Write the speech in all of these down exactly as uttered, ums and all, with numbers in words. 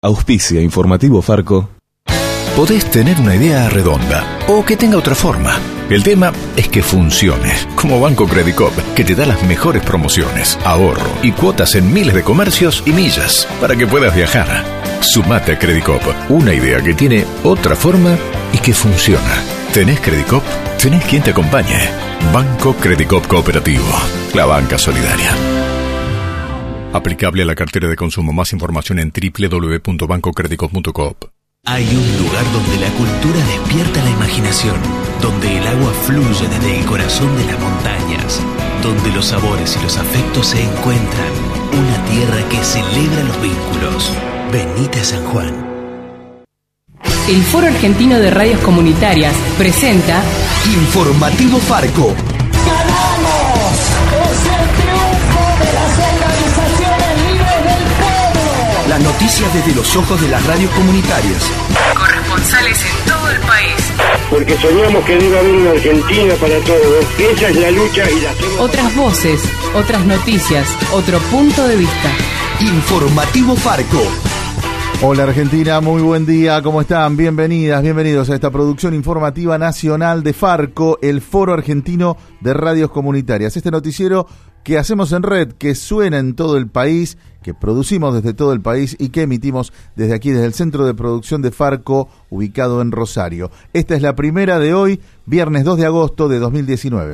Auspicia Informativo Farco. Podés tener una idea redonda o que tenga otra forma. El tema es que funcione, como Banco Credicop, que te da las mejores promociones, ahorro y cuotas en miles de comercios y millas para que puedas viajar. Sumate a Credicop, una idea que tiene otra forma y que funciona. ¿Tenés Credicop? ¿Tenés quien te acompañe? Banco Credicop Cooperativo, la banca solidaria. Aplicable a la cartera de consumo. Más información en doble u doble u doble u punto banco credicop punto coop. Hay un lugar donde la cultura despierta la imaginación, donde el agua fluye desde el corazón de las montañas, donde los sabores y los afectos se encuentran. Una tierra que celebra los vínculos. Venite a San Juan. El Foro Argentino de Radios Comunitarias presenta Informativo Farco. ¡Ganamos! ¡Es el triunfo de las organizaciones libres del pueblo! Las noticias desde los ojos de las radios comunitarias. Corresponsales en todo el país. Porque soñamos que debe haber una Argentina para todos. Esa es la lucha y la hacemos. Otras voces, otras noticias, otro punto de vista. Informativo Farco. Hola Argentina, muy buen día, ¿cómo están? Bienvenidas, bienvenidos a esta producción informativa nacional de Farco, el Foro Argentino de Radios Comunitarias. Este noticiero que hacemos en red, que suena en todo el país, que producimos desde todo el país y que emitimos desde aquí, desde el Centro de Producción de Farco, ubicado en Rosario. Esta es la primera de hoy, viernes dos de agosto de dos mil diecinueve.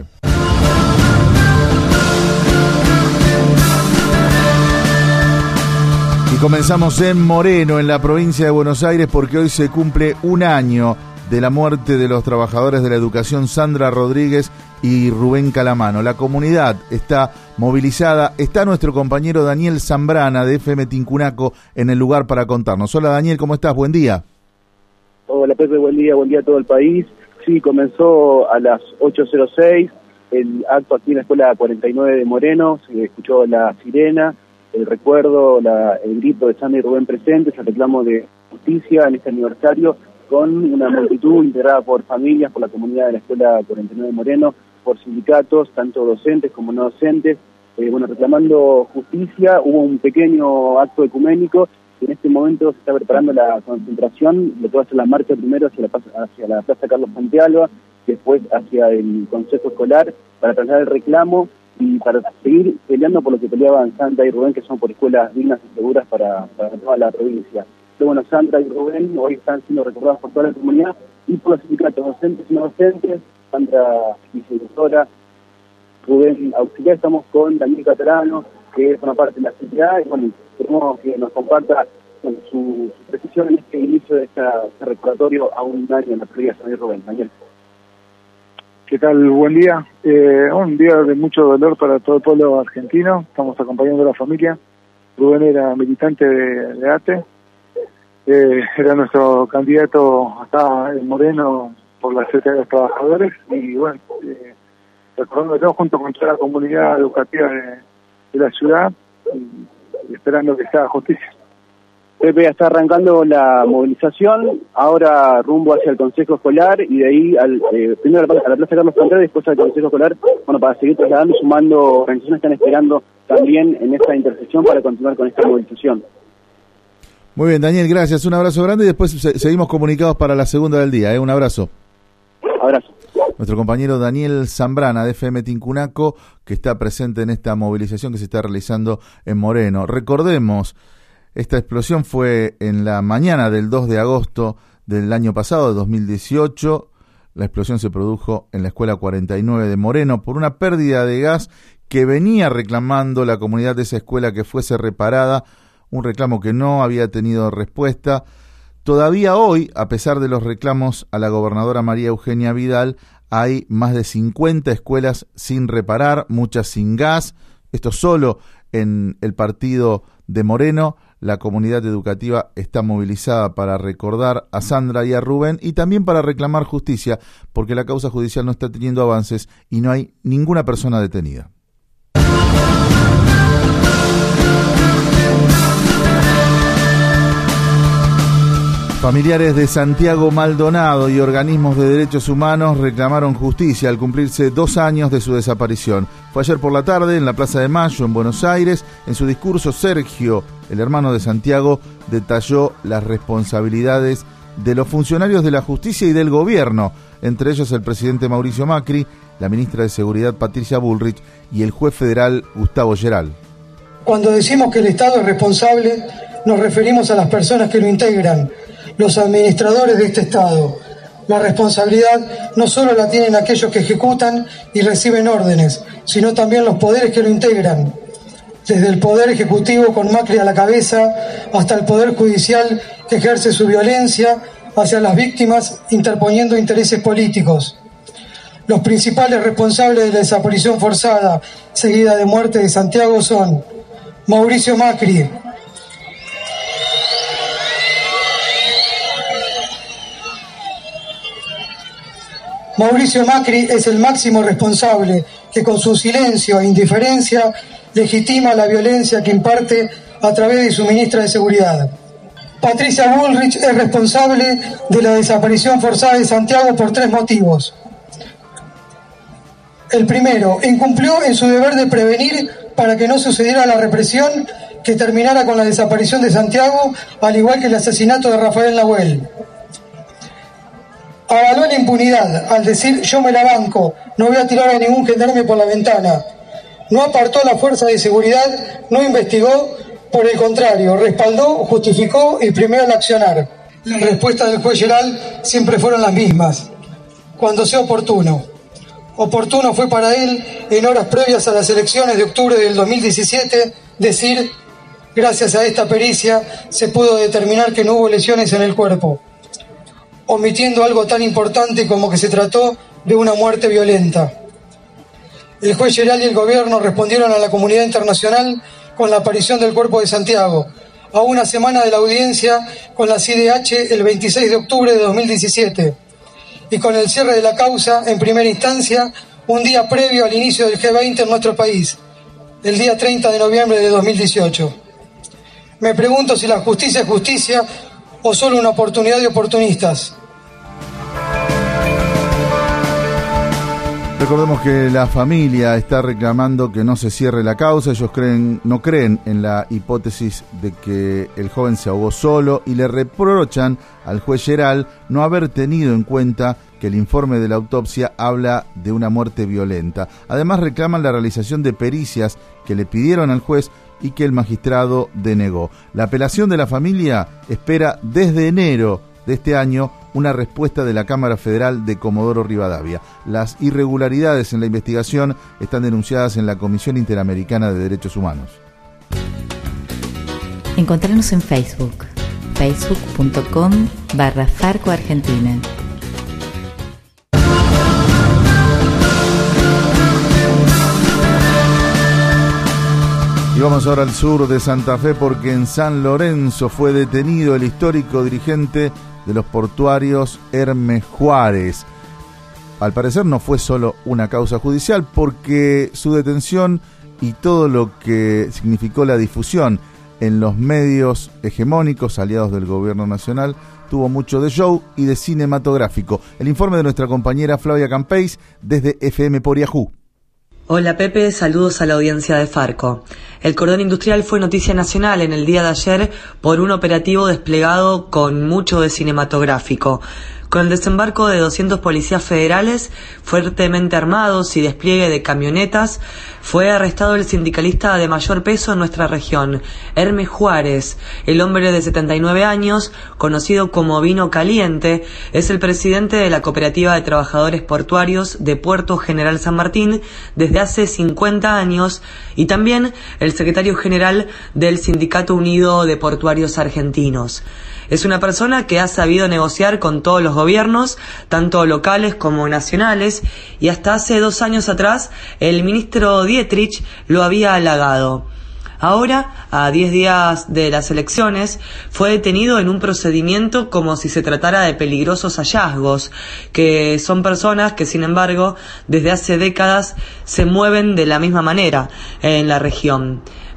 Y comenzamos en Moreno, en la provincia de Buenos Aires, porque hoy se cumple un año de la muerte de los trabajadores de la educación Sandra Rodríguez y Rubén Calamano. La comunidad está movilizada. Está nuestro compañero Daniel Zambrana de F M Tincunaco en el lugar para contarnos. Hola Daniel, ¿cómo estás? Buen día. Hola Pepe, buen día, buen día a todo el país. Sí, comenzó a las ocho cero seis el acto aquí en la Escuela cuarenta y nueve de Moreno. Se escuchó la sirena, el recuerdo, la, el grito de Sandra y Rubén presentes, el reclamo de justicia en este aniversario, con una multitud integrada por familias, por la comunidad de la Escuela cuarenta y nueve de Moreno, por sindicatos, tanto docentes como no docentes, eh, bueno, reclamando justicia. Hubo un pequeño acto ecuménico, y en este momento se está preparando la concentración, lo que va a ser la marcha primero hacia la, hacia la Plaza Carlos Santialba, después hacia el Consejo Escolar, para trasladar el reclamo y para seguir peleando por lo que peleaban Sandra y Rubén, que son por escuelas dignas y seguras para, para toda la provincia. Pero bueno, Sandra y Rubén hoy están siendo recordados por toda la comunidad y por los sindicatos docentes y no docentes. Sandra, vicedirectora, Rubén, auxiliar. Estamos con Daniel Catalano, que es una parte de la sociedad, y bueno, queremos que nos comparta bueno, su, su precisión en este inicio de esta, este recordatorio a un año en la previa de Sandra y Rubén. Daniel. ¿Qué tal? Buen día. Eh, un día de mucho dolor para todo el pueblo argentino. Estamos acompañando a la familia. Rubén era militante de, de A T E. Eh, era nuestro candidato acá en Moreno por la Secretaría de los Trabajadores. Y bueno, eh, recordándolo junto con toda la comunidad educativa de, de la ciudad y, y esperando que se haga justicia. Pepe, ya está arrancando la movilización, ahora rumbo hacia el Consejo Escolar y de ahí al, eh, primero a la, a la Plaza Carlos Contreras, después al Consejo Escolar, bueno, para seguir trasladando y sumando organizaciones que están esperando también en esta intersección para continuar con esta movilización. Muy bien, Daniel, gracias, un abrazo grande y después se, seguimos comunicados para la segunda del día, ¿eh? Un abrazo. Abrazo. Nuestro compañero Daniel Zambrana de F M Tincunaco, que está presente en esta movilización que se está realizando en Moreno. Recordemos, esta explosión fue en la mañana del dos de agosto del año pasado, de dos mil dieciocho. La explosión se produjo en la Escuela cuarenta y nueve de Moreno por una pérdida de gas que venía reclamando la comunidad de esa escuela que fuese reparada, un reclamo que no había tenido respuesta. Todavía hoy, a pesar de los reclamos a la gobernadora María Eugenia Vidal, hay más de cincuenta escuelas sin reparar, muchas sin gas. Esto solo en el partido de Moreno. La comunidad educativa está movilizada para recordar a Sandra y a Rubén y también para reclamar justicia, porque la causa judicial no está teniendo avances y no hay ninguna persona detenida. Familiares de Santiago Maldonado y organismos de derechos humanos reclamaron justicia al cumplirse dos años de su desaparición. Fue ayer por la tarde en la Plaza de Mayo, en Buenos Aires. En su discurso, Sergio, el hermano de Santiago, detalló las responsabilidades de los funcionarios de la justicia y del gobierno, entre ellos el presidente Mauricio Macri, la ministra de Seguridad Patricia Bullrich y el juez federal Gustavo Geral. Cuando decimos que el Estado es responsable, nos referimos a las personas que lo integran, los administradores de este Estado. La responsabilidad no solo la tienen aquellos que ejecutan y reciben órdenes, sino también los poderes que lo integran. Desde el Poder Ejecutivo con Macri a la cabeza, hasta el Poder Judicial que ejerce su violencia hacia las víctimas interponiendo intereses políticos. Los principales responsables de la desaparición forzada seguida de muerte de Santiago son Mauricio Macri, Mauricio Macri es el máximo responsable que con su silencio e indiferencia legitima la violencia que imparte a través de su ministra de Seguridad. Patricia Bullrich es responsable de la desaparición forzada de Santiago por tres motivos. El primero, incumplió en su deber de prevenir para que no sucediera la represión que terminara con la desaparición de Santiago, al igual que el asesinato de Rafael Nahuel. Avaló la impunidad al decir yo me la banco, no voy a tirar a ningún gendarme por la ventana. No apartó a la fuerza de seguridad, no investigó, por el contrario, respaldó, justificó y premió al accionar. Las respuestas del juez Geral siempre fueron las mismas, cuando sea oportuno. Oportuno fue para él, en horas previas a las elecciones de octubre del dos mil diecisiete, decir, gracias a esta pericia se pudo determinar que no hubo lesiones en el cuerpo, omitiendo algo tan importante como que se trató de una muerte violenta. El juez Geral y el gobierno respondieron a la comunidad internacional con la aparición del cuerpo de Santiago, a una semana de la audiencia con la C I D H el veintiséis de octubre de dos mil diecisiete, y con el cierre de la causa en primera instancia un día previo al inicio del G veinte en nuestro país, el día treinta de noviembre de dos mil dieciocho. Me pregunto si la justicia es justicia o solo una oportunidad de oportunistas. Recordemos que la familia está reclamando que no se cierre la causa. Ellos creen, no creen en la hipótesis de que el joven se ahogó solo y le reprochan al juez Geral no haber tenido en cuenta que el informe de la autopsia habla de una muerte violenta. Además reclaman la realización de pericias que le pidieron al juez y que el magistrado denegó. La apelación de la familia espera desde enero de este año una respuesta de la Cámara Federal de Comodoro Rivadavia. Las irregularidades en la investigación están denunciadas en la Comisión Interamericana de Derechos Humanos. Encontrarnos en Facebook, facebook punto com barra Farco Argentina. Y vamos ahora al sur de Santa Fe porque en San Lorenzo fue detenido el histórico dirigente de los portuarios Hermes Juárez. Al parecer no fue solo una causa judicial porque su detención y todo lo que significó la difusión en los medios hegemónicos aliados del gobierno nacional tuvo mucho de show y de cinematográfico. El informe de nuestra compañera Flavia Campeis desde F M por Yahoo. Hola Pepe, saludos a la audiencia de Farco. El cordón industrial fue noticia nacional en el día de ayer por un operativo desplegado con mucho de cinematográfico. Con el desembarco de doscientos policías federales fuertemente armados y despliegue de camionetas, fue arrestado el sindicalista de mayor peso en nuestra región, Hermes Juárez. El hombre de setenta y nueve años, conocido como Vino Caliente, es el presidente de la Cooperativa de Trabajadores Portuarios de Puerto General San Martín desde hace cincuenta años y también el secretario general del Sindicato Unido de Portuarios Argentinos. Es una persona que ha sabido negociar con todos los gobiernos, tanto locales como nacionales, y hasta hace dos años atrás el ministro Dietrich lo había halagado. Ahora, a diez días de las elecciones, fue detenido en un procedimiento como si se tratara de peligrosos hallazgos, que son personas que, sin embargo, desde hace décadas se mueven de la misma manera en la región.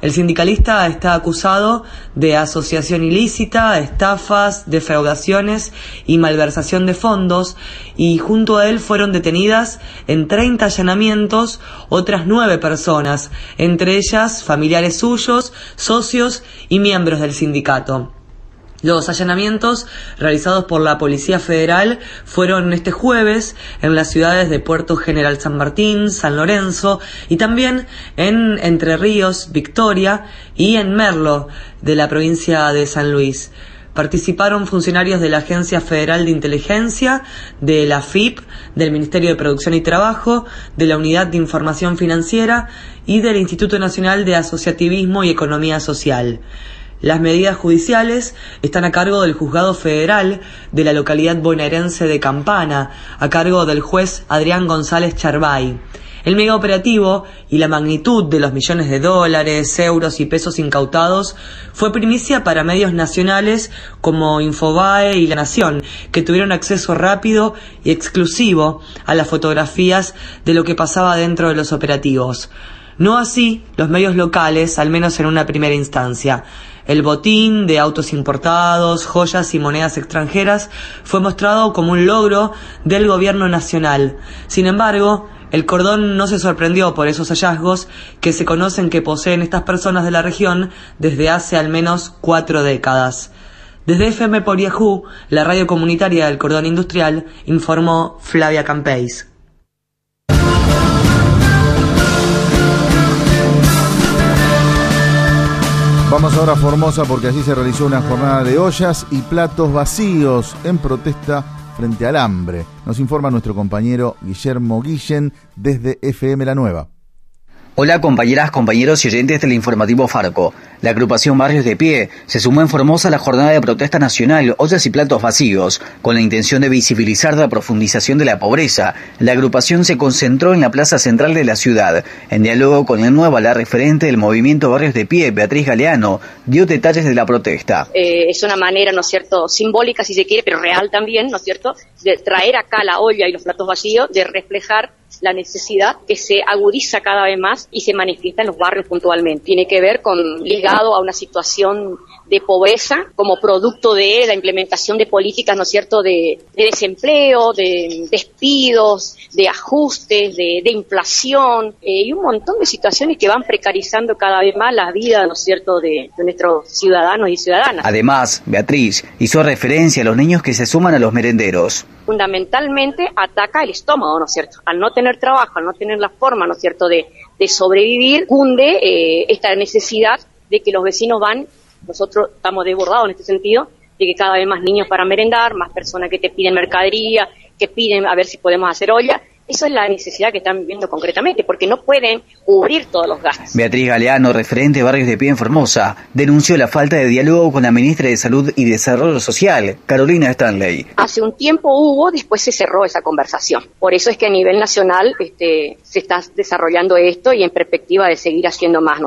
El sindicalista está acusado de asociación ilícita, estafas, defraudaciones y malversación de fondos, y junto a él fueron detenidas en treinta allanamientos otras nueve personas, entre ellas familiares suyos, socios y miembros del sindicato. Los allanamientos realizados por la Policía Federal fueron este jueves en las ciudades de Puerto General San Martín, San Lorenzo y también en Entre Ríos, Victoria y en Merlo de la provincia de San Luis. Participaron funcionarios de la Agencia Federal de Inteligencia, de la F I P, del Ministerio de Producción y Trabajo, de la Unidad de Información Financiera y del Instituto Nacional de Asociativismo y Economía Social. Las medidas judiciales están a cargo del Juzgado Federal de la localidad bonaerense de Campana, a cargo del juez Adrián González Charbay. El mega operativo y la magnitud de los millones de dólares, euros y pesos incautados fue primicia para medios nacionales como Infobae y La Nación, que tuvieron acceso rápido y exclusivo a las fotografías de lo que pasaba dentro de los operativos. No así los medios locales, al menos en una primera instancia. El botín de autos importados, joyas y monedas extranjeras fue mostrado como un logro del gobierno nacional. Sin embargo, el cordón no se sorprendió por esos hallazgos que se conocen que poseen estas personas de la región desde hace al menos cuatro décadas. Desde F M por Yahoo, la radio comunitaria del Cordón Industrial, informó Flavia Campeis. Vamos ahora a Formosa porque allí se realizó una jornada de ollas y platos vacíos en protesta frente al hambre. Nos informa nuestro compañero Guillermo Guillén desde F M La Nueva. Hola compañeras, compañeros y oyentes del informativo Farco. La agrupación Barrios de Pie se sumó en Formosa a la jornada de protesta nacional Ollas y Platos Vacíos. Con la intención de visibilizar la profundización de la pobreza, la agrupación se concentró en la plaza central de la ciudad. En diálogo con el Nueva, la referente del movimiento Barrios de Pie, Beatriz Galeano, dio detalles de la protesta. Eh, es una manera, ¿no es cierto?, simbólica si se quiere, pero real también, ¿no es cierto?, de traer acá la olla y los platos vacíos, de reflejar la necesidad que se agudiza cada vez más y se manifiesta en los barrios puntualmente. Tiene que ver con ligado a una situación de pobreza como producto de la implementación de políticas, ¿no es cierto?, de, de desempleo, de despidos, de ajustes, de, de inflación eh, y un montón de situaciones que van precarizando cada vez más la vida, ¿no es cierto?, de, de nuestros ciudadanos y ciudadanas. Además, Beatriz hizo referencia a los niños que se suman a los merenderos. Fundamentalmente ataca el estómago, ¿no es cierto? Al no tener trabajo, al no tener la forma, ¿no es cierto?, de, de sobrevivir, cunde eh, esta necesidad de que los vecinos van, nosotros estamos desbordados en este sentido, de que cada vez más niños para merendar, más personas que te piden mercadería, que piden a ver si podemos hacer olla. Eso es la necesidad que están viviendo concretamente, porque no pueden cubrir todos los gastos. Beatriz Galeano, referente de Barrios de Pie en Formosa, denunció la falta de diálogo con la ministra de Salud y Desarrollo Social, Carolina Stanley. Hace un tiempo hubo, después se cerró esa conversación. Por eso es que a nivel nacional este, se está desarrollando esto y en perspectiva de seguir haciendo más, ¿no?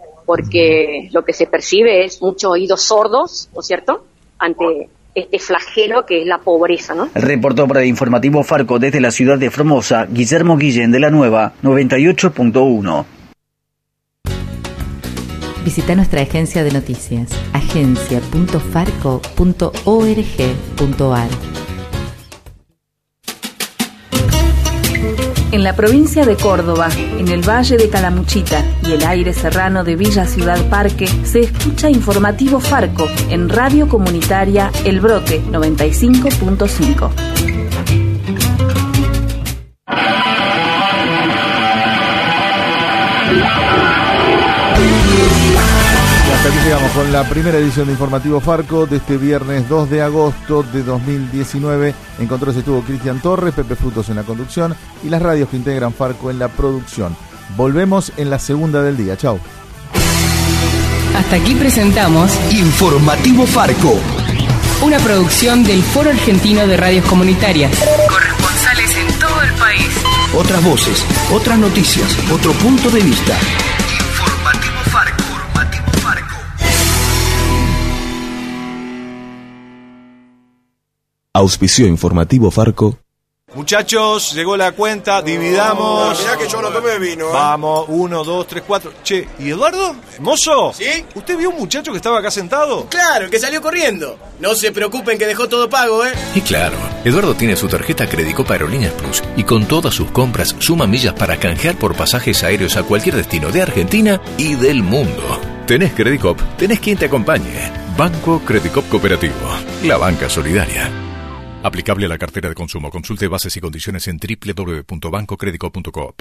Porque lo que se percibe es muchos oídos sordos, ¿no es cierto?, ante este flagelo que es la pobreza, ¿no? Reportó para el informativo Farco desde la ciudad de Formosa, Guillermo Guillén de La Nueva, noventa y ocho punto uno. Visita nuestra agencia de noticias, agencia punto farco punto org punto ar. En la provincia de Córdoba, en el Valle de Calamuchita y el aire serrano de Villa Ciudad Parque, se escucha Informativo Farco en Radio Comunitaria El Brote noventa y cinco punto cinco. Hasta aquí llegamos con la primera edición de Informativo Farco de este viernes dos de agosto de dos mil diecinueve. En controles estuvo Cristian Torres, Pepe Frutos en la conducción y las radios que integran Farco en la producción. Volvemos en la segunda del día. Chau. Hasta aquí presentamos Informativo Farco, una producción del Foro Argentino de Radios Comunitarias. Corresponsales en todo el país. Otras voces, otras noticias, otro punto de vista. Auspició Informativo Farco Muchachos, llegó la cuenta, dividamos. Mirá que yo no tomé vino. ¿eh? Vamos, uno, dos, tres, cuatro. Che, ¿y Eduardo? ¿Mozo? ¿Sí? ¿Usted vio un muchacho que estaba acá sentado? Claro, el que salió corriendo. No se preocupen que dejó todo pago, ¿eh? Y claro, Eduardo tiene su tarjeta Credicop Aerolíneas Plus y con todas sus compras suma millas para canjear por pasajes aéreos a cualquier destino de Argentina y del mundo. Tenés Credicop, tenés quien te acompañe. Banco Credicop Cooperativo, la banca solidaria. Aplicable a la cartera de consumo. Consulte bases y condiciones en doble u doble u doble u punto banco credicop punto coop.